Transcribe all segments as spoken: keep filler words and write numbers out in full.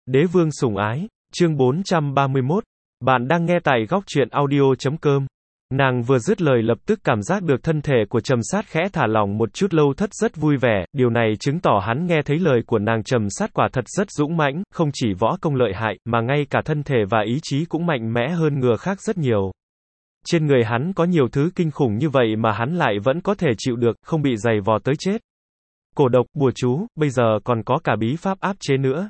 Đế vương sủng ái, chương bốn trăm ba mươi mốt. Bạn đang nghe tại góc truyện audio chấm com. Nàng vừa dứt lời lập tức cảm giác được thân thể của Trầm Sát khẽ thả lỏng một chút. Lâu Thất rất vui vẻ, điều này chứng tỏ hắn nghe thấy lời của nàng. Trầm Sát quả thật rất dũng mãnh, không chỉ võ công lợi hại, mà ngay cả thân thể và ý chí cũng mạnh mẽ hơn người khác rất nhiều. Trên người hắn có nhiều thứ kinh khủng như vậy mà hắn lại vẫn có thể chịu được, không bị giày vò tới chết. Cổ độc, bùa chú, bây giờ còn có cả bí pháp áp chế nữa.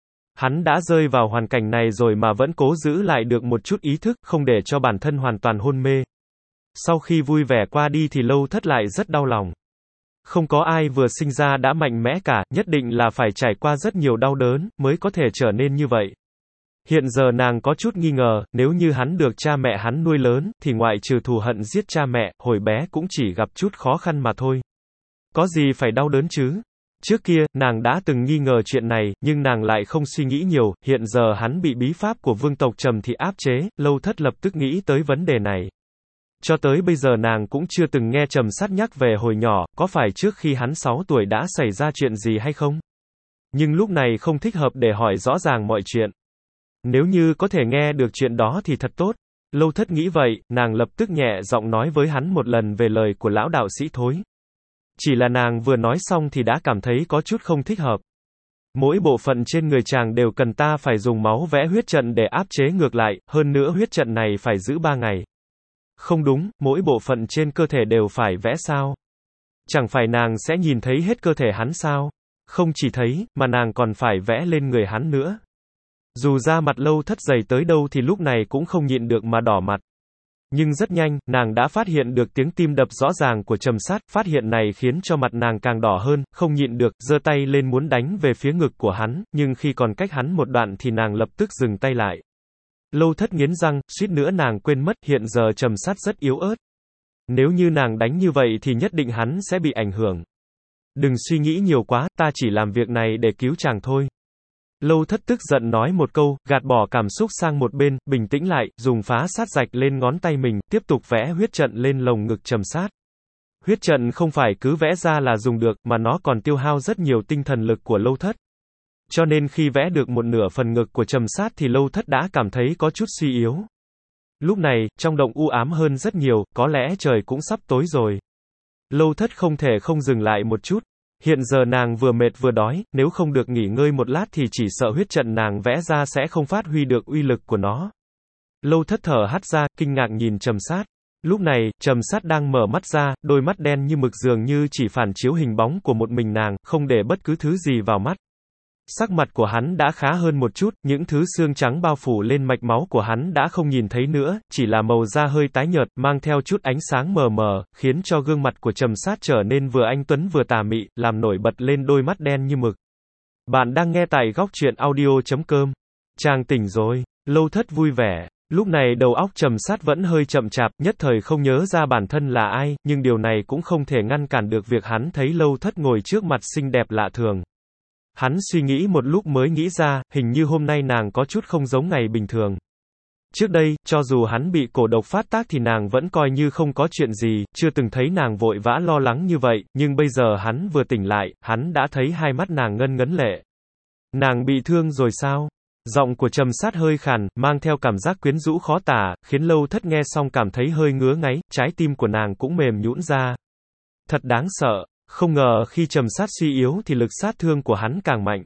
Hắn đã rơi vào hoàn cảnh này rồi mà vẫn cố giữ lại được một chút ý thức, không để cho bản thân hoàn toàn hôn mê. Sau khi vui vẻ qua đi thì Lâu Thất lại rất đau lòng. Không có ai vừa sinh ra đã mạnh mẽ cả, nhất định là phải trải qua rất nhiều đau đớn, mới có thể trở nên như vậy. Hiện giờ nàng có chút nghi ngờ, nếu như hắn được cha mẹ hắn nuôi lớn, thì ngoại trừ thù hận giết cha mẹ, hồi bé cũng chỉ gặp chút khó khăn mà thôi. Có gì phải đau đớn chứ? Trước kia, nàng đã từng nghi ngờ chuyện này, nhưng nàng lại không suy nghĩ nhiều. Hiện giờ hắn bị bí pháp của vương tộc Trầm Thị áp chế, Lâu Thất lập tức nghĩ tới vấn đề này. Cho tới bây giờ nàng cũng chưa từng nghe Trầm Sát nhắc về hồi nhỏ, có phải trước khi hắn sáu tuổi đã xảy ra chuyện gì hay không? Nhưng lúc này không thích hợp để hỏi rõ ràng mọi chuyện. Nếu như có thể nghe được chuyện đó thì thật tốt. Lâu Thất nghĩ vậy, nàng lập tức nhẹ giọng nói với hắn một lần về lời của lão đạo sĩ thối. Chỉ là nàng vừa nói xong thì đã cảm thấy có chút không thích hợp. Mỗi bộ phận trên người chàng đều cần ta phải dùng máu vẽ huyết trận để áp chế ngược lại, hơn nữa huyết trận này phải giữ ba ngày. Không đúng, mỗi bộ phận trên cơ thể đều phải vẽ sao? Chẳng phải nàng sẽ nhìn thấy hết cơ thể hắn sao? Không chỉ thấy, mà nàng còn phải vẽ lên người hắn nữa. Dù da mặt Lâu Thất dày tới đâu thì lúc này cũng không nhịn được mà đỏ mặt. Nhưng rất nhanh, nàng đã phát hiện được tiếng tim đập rõ ràng của Trầm Sát. Phát hiện này khiến cho mặt nàng càng đỏ hơn, không nhịn được, giơ tay lên muốn đánh về phía ngực của hắn, nhưng khi còn cách hắn một đoạn thì nàng lập tức dừng tay lại. Lâu Thất nghiến răng, suýt nữa nàng quên mất, hiện giờ Trầm Sát rất yếu ớt. Nếu như nàng đánh như vậy thì nhất định hắn sẽ bị ảnh hưởng. Đừng suy nghĩ nhiều quá, ta chỉ làm việc này để cứu chàng thôi. Lâu Thất tức giận nói một câu, gạt bỏ cảm xúc sang một bên, bình tĩnh lại, dùng phá sát rạch lên ngón tay mình, tiếp tục vẽ huyết trận lên lồng ngực Trầm Sát. Huyết trận không phải cứ vẽ ra là dùng được, mà nó còn tiêu hao rất nhiều tinh thần lực của Lâu Thất. Cho nên khi vẽ được một nửa phần ngực của Trầm Sát thì Lâu Thất đã cảm thấy có chút suy yếu. Lúc này, trong động u ám hơn rất nhiều, có lẽ trời cũng sắp tối rồi. Lâu Thất không thể không dừng lại một chút. Hiện giờ nàng vừa mệt vừa đói, nếu không được nghỉ ngơi một lát thì chỉ sợ huyết trận nàng vẽ ra sẽ không phát huy được uy lực của nó. Lâu Thất thở hắt ra, kinh ngạc nhìn Trầm Sát. Lúc này, Trầm Sát đang mở mắt ra, đôi mắt đen như mực dường như chỉ phản chiếu hình bóng của một mình nàng, không để bất cứ thứ gì vào mắt. Sắc mặt của hắn đã khá hơn một chút, những thứ xương trắng bao phủ lên mạch máu của hắn đã không nhìn thấy nữa, chỉ là màu da hơi tái nhợt, mang theo chút ánh sáng mờ mờ, khiến cho gương mặt của Trầm Sát trở nên vừa anh tuấn vừa tà mị, làm nổi bật lên đôi mắt đen như mực. Bạn đang nghe tại góc truyện audio chấm com. Chàng tỉnh rồi. Lâu Thất vui vẻ. Lúc này đầu óc Trầm Sát vẫn hơi chậm chạp, nhất thời không nhớ ra bản thân là ai, nhưng điều này cũng không thể ngăn cản được việc hắn thấy Lâu Thất ngồi trước mặt xinh đẹp lạ thường. Hắn suy nghĩ một lúc mới nghĩ ra, hình như hôm nay nàng có chút không giống ngày bình thường. Trước đây, cho dù hắn bị cổ độc phát tác thì nàng vẫn coi như không có chuyện gì, chưa từng thấy nàng vội vã lo lắng như vậy, nhưng bây giờ hắn vừa tỉnh lại, hắn đã thấy hai mắt nàng ngân ngấn lệ. Nàng bị thương rồi sao? Giọng của Trầm Sát hơi khàn, mang theo cảm giác quyến rũ khó tả, khiến Lâu Thất nghe xong cảm thấy hơi ngứa ngáy, trái tim của nàng cũng mềm nhũn ra. Thật đáng sợ. Không ngờ khi Trầm Sát suy yếu thì lực sát thương của hắn càng mạnh.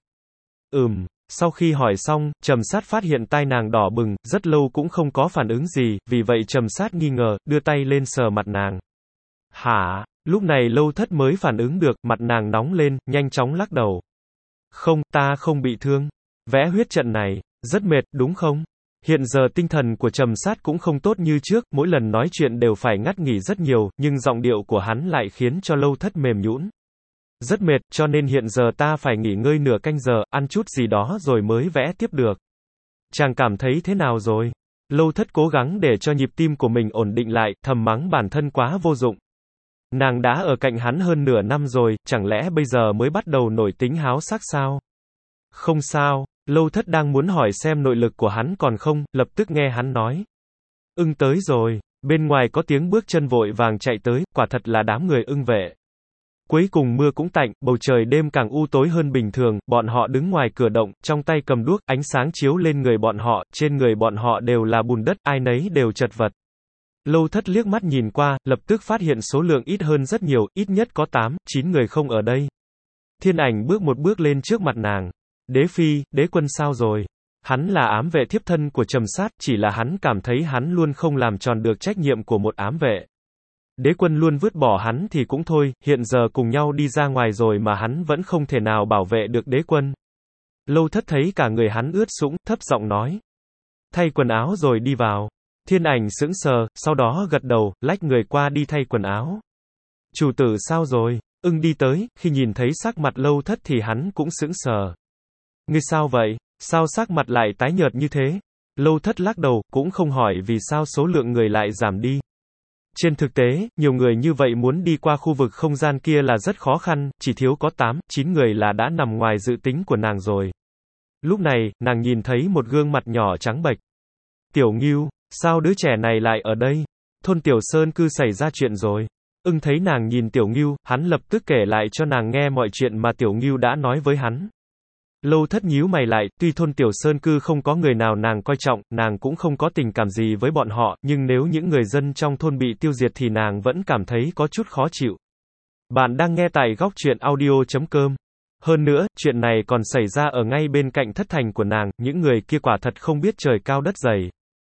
Ừm, sau khi hỏi xong, Trầm Sát phát hiện tai nàng đỏ bừng, rất lâu cũng không có phản ứng gì, vì vậy Trầm Sát nghi ngờ, đưa tay lên sờ mặt nàng. Hả? Lúc này Lâu Thất mới phản ứng được, mặt nàng nóng lên, nhanh chóng lắc đầu. Không, ta không bị thương. Vẽ huyết trận này, rất mệt, đúng không? Hiện giờ tinh thần của Trầm Sát cũng không tốt như trước, mỗi lần nói chuyện đều phải ngắt nghỉ rất nhiều, nhưng giọng điệu của hắn lại khiến cho Lâu Thất mềm nhũn. Rất mệt, cho nên hiện giờ ta phải nghỉ ngơi nửa canh giờ, ăn chút gì đó rồi mới vẽ tiếp được. Chàng cảm thấy thế nào rồi? Lâu Thất cố gắng để cho nhịp tim của mình ổn định lại, thầm mắng bản thân quá vô dụng. Nàng đã ở cạnh hắn hơn nửa năm rồi, chẳng lẽ bây giờ mới bắt đầu nổi tính háo sắc sao? Không sao. Lâu Thất đang muốn hỏi xem nội lực của hắn còn không, lập tức nghe hắn nói. Ưng tới rồi. Bên ngoài có tiếng bước chân vội vàng chạy tới, quả thật là đám người ưng vệ. Cuối cùng mưa cũng tạnh, bầu trời đêm càng u tối hơn bình thường, bọn họ đứng ngoài cửa động, trong tay cầm đuốc, ánh sáng chiếu lên người bọn họ, trên người bọn họ đều là bùn đất, ai nấy đều chật vật. Lâu Thất liếc mắt nhìn qua, lập tức phát hiện số lượng ít hơn rất nhiều, ít nhất có tám, chín người không ở đây. Thiên Ảnh bước một bước lên trước mặt nàng. Đế Phi, đế quân sao rồi? Hắn là ám vệ thiếp thân của Trầm Sát, chỉ là hắn cảm thấy hắn luôn không làm tròn được trách nhiệm của một ám vệ. Đế quân luôn vứt bỏ hắn thì cũng thôi, hiện giờ cùng nhau đi ra ngoài rồi mà hắn vẫn không thể nào bảo vệ được đế quân. Lâu Thất thấy cả người hắn ướt sũng, thấp giọng nói. Thay quần áo rồi đi vào. Thiên Ảnh sững sờ, sau đó gật đầu, lách người qua đi thay quần áo. Chủ tử sao rồi? Ưng đi tới, khi nhìn thấy sắc mặt Lâu Thất thì hắn cũng sững sờ. Ngươi sao vậy? Sao sắc mặt lại tái nhợt như thế? Lâu Thất lắc đầu, cũng không hỏi vì sao số lượng người lại giảm đi. Trên thực tế, nhiều người như vậy muốn đi qua khu vực không gian kia là rất khó khăn, chỉ thiếu có tám, chín người là đã nằm ngoài dự tính của nàng rồi. Lúc này, nàng nhìn thấy một gương mặt nhỏ trắng bệch. Tiểu Ngưu, sao đứa trẻ này lại ở đây? Thôn Tiểu Sơn cư xảy ra chuyện rồi. Ưng thấy nàng nhìn Tiểu Ngưu, hắn lập tức kể lại cho nàng nghe mọi chuyện mà Tiểu Ngưu đã nói với hắn. Lâu Thất nhíu mày lại, tuy thôn Tiểu Sơn cư không có người nào nàng coi trọng, nàng cũng không có tình cảm gì với bọn họ, nhưng nếu những người dân trong thôn bị tiêu diệt thì nàng vẫn cảm thấy có chút khó chịu. Bạn đang nghe tại góc truyện audio chấm com. Hơn nữa, chuyện này còn xảy ra ở ngay bên cạnh thất thành của nàng, những người kia quả thật không biết trời cao đất dày.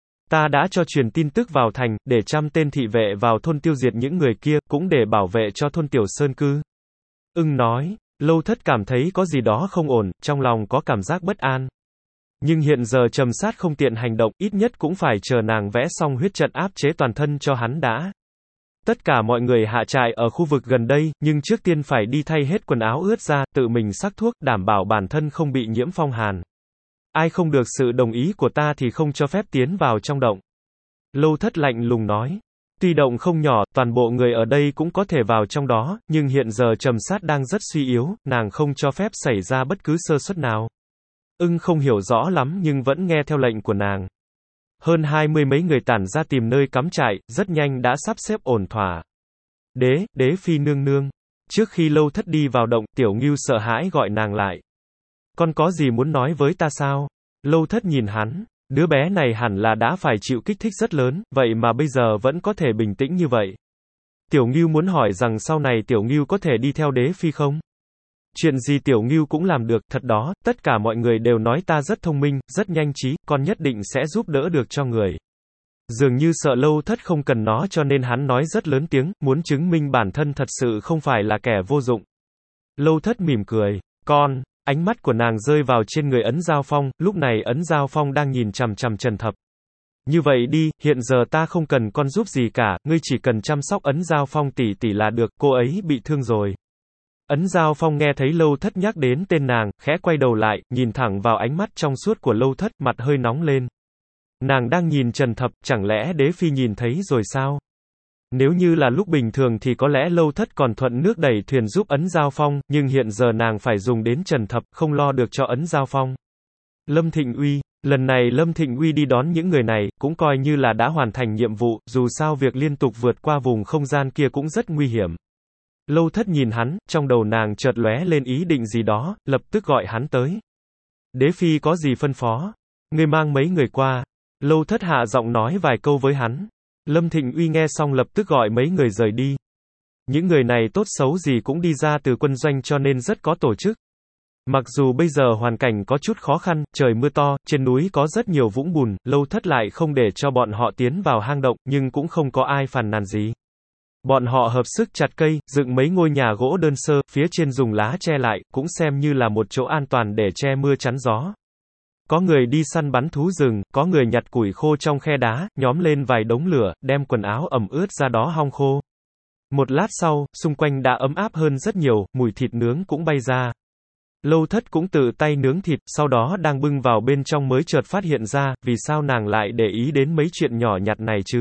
Ta đã cho truyền tin tức vào thành, để trăm tên thị vệ vào thôn tiêu diệt những người kia, cũng để bảo vệ cho thôn Tiểu Sơn cư. Ưng nói. Lâu Thất cảm thấy có gì đó không ổn, trong lòng có cảm giác bất an. Nhưng hiện giờ Trầm Sát không tiện hành động, ít nhất cũng phải chờ nàng vẽ xong huyết trận áp chế toàn thân cho hắn đã. Tất cả mọi người hạ trại ở khu vực gần đây, nhưng trước tiên phải đi thay hết quần áo ướt ra, tự mình sắc thuốc, đảm bảo bản thân không bị nhiễm phong hàn. Ai không được sự đồng ý của ta thì không cho phép tiến vào trong động. Lâu Thất lạnh lùng nói. Tuy động không nhỏ, toàn bộ người ở đây cũng có thể vào trong đó, nhưng hiện giờ Trầm Sát đang rất suy yếu, nàng không cho phép xảy ra bất cứ sơ suất nào. Ưng không hiểu rõ lắm nhưng vẫn nghe theo lệnh của nàng. Hơn hai mươi mấy người tản ra tìm nơi cắm trại, rất nhanh đã sắp xếp ổn thỏa. Đế, đế phi nương nương. Trước khi Lâu Thất đi vào động, Tiểu Ngưu sợ hãi gọi nàng lại. Con có gì muốn nói với ta sao? Lâu Thất nhìn hắn. Đứa bé này hẳn là đã phải chịu kích thích rất lớn, vậy mà bây giờ vẫn có thể bình tĩnh như vậy. Tiểu Ngưu muốn hỏi rằng sau này Tiểu Ngưu có thể đi theo đế phi không? Chuyện gì Tiểu Ngưu cũng làm được, thật đó, tất cả mọi người đều nói ta rất thông minh, rất nhanh trí, con nhất định sẽ giúp đỡ được cho người. Dường như sợ Lâu Thất không cần nó cho nên hắn nói rất lớn tiếng, muốn chứng minh bản thân thật sự không phải là kẻ vô dụng. Lâu Thất mỉm cười, con. Ánh mắt của nàng rơi vào trên người Ấn Giao Phong, lúc này Ấn Giao Phong đang nhìn chằm chằm Trần Thập. Như vậy đi, hiện giờ ta không cần con giúp gì cả, ngươi chỉ cần chăm sóc Ấn Giao Phong tỷ tỷ là được, cô ấy bị thương rồi. Ấn Giao Phong nghe thấy Lâu Thất nhắc đến tên nàng, khẽ quay đầu lại, nhìn thẳng vào ánh mắt trong suốt của Lâu Thất, mặt hơi nóng lên. Nàng đang nhìn Trần Thập, chẳng lẽ đế phi nhìn thấy rồi sao? Nếu như là lúc bình thường thì có lẽ Lâu Thất còn thuận nước đẩy thuyền giúp Ấn Giao Phong, nhưng hiện giờ nàng phải dùng đến Trần Thập, không lo được cho Ấn Giao Phong. Lâm Thịnh Uy, lần này Lâm Thịnh Uy đi đón những người này, cũng coi như là đã hoàn thành nhiệm vụ, dù sao việc liên tục vượt qua vùng không gian kia cũng rất nguy hiểm. Lâu Thất nhìn hắn, trong đầu nàng chợt lóe lên ý định gì đó, lập tức gọi hắn tới. Đế phi có gì phân phó? Ngươi mang mấy người qua. Lâu Thất hạ giọng nói vài câu với hắn. Lâm Thịnh Uy nghe xong lập tức gọi mấy người rời đi. Những người này tốt xấu gì cũng đi ra từ quân doanh cho nên rất có tổ chức. Mặc dù bây giờ hoàn cảnh có chút khó khăn, trời mưa to, trên núi có rất nhiều vũng bùn, Lâu Thất lại không để cho bọn họ tiến vào hang động, nhưng cũng không có ai phàn nàn gì. Bọn họ hợp sức chặt cây, dựng mấy ngôi nhà gỗ đơn sơ, phía trên dùng lá che lại, cũng xem như là một chỗ an toàn để che mưa chắn gió. Có người đi săn bắn thú rừng, có người nhặt củi khô trong khe đá, nhóm lên vài đống lửa, đem quần áo ẩm ướt ra đó hong khô. Một lát sau, xung quanh đã ấm áp hơn rất nhiều, mùi thịt nướng cũng bay ra. Lâu Thất cũng tự tay nướng thịt, sau đó đang bưng vào bên trong mới chợt phát hiện ra, vì sao nàng lại để ý đến mấy chuyện nhỏ nhặt này chứ?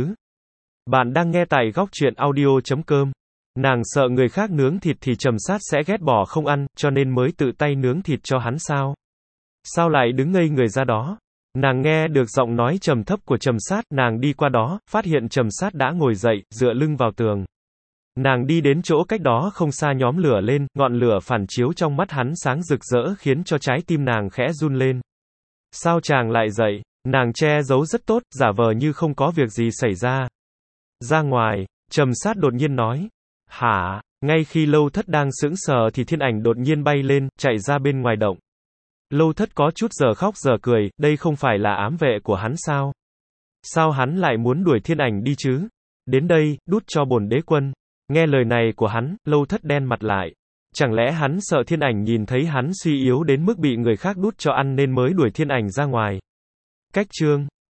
Bạn đang nghe tại góc truyện audio chấm com. Nàng sợ người khác nướng thịt thì Trầm Sát sẽ ghét bỏ không ăn, cho nên mới tự tay nướng thịt cho hắn sao? Sao lại đứng ngây người ra đó? Nàng nghe được giọng nói trầm thấp của Trầm Sát, nàng đi qua đó, phát hiện Trầm Sát đã ngồi dậy, dựa lưng vào tường. Nàng đi đến chỗ cách đó không xa nhóm lửa lên, ngọn lửa phản chiếu trong mắt hắn sáng rực rỡ khiến cho trái tim nàng khẽ run lên. Sao chàng lại dậy? Nàng che giấu rất tốt, giả vờ như không có việc gì xảy ra. Ra ngoài, Trầm Sát đột nhiên nói. Hả? Ngay khi Lâu Thất đang sững sờ thì thiên ảnh đột nhiên bay lên, chạy ra bên ngoài động. Lâu Thất có chút giờ khóc giờ cười, đây không phải là ám vệ của hắn sao? Sao hắn lại muốn đuổi thiên ảnh đi chứ? Đến đây, đút cho bổn đế quân. Nghe lời này của hắn, Lâu Thất đen mặt lại. Chẳng lẽ hắn sợ thiên ảnh nhìn thấy hắn suy yếu đến mức bị người khác đút cho ăn nên mới đuổi thiên ảnh ra ngoài? Cách chương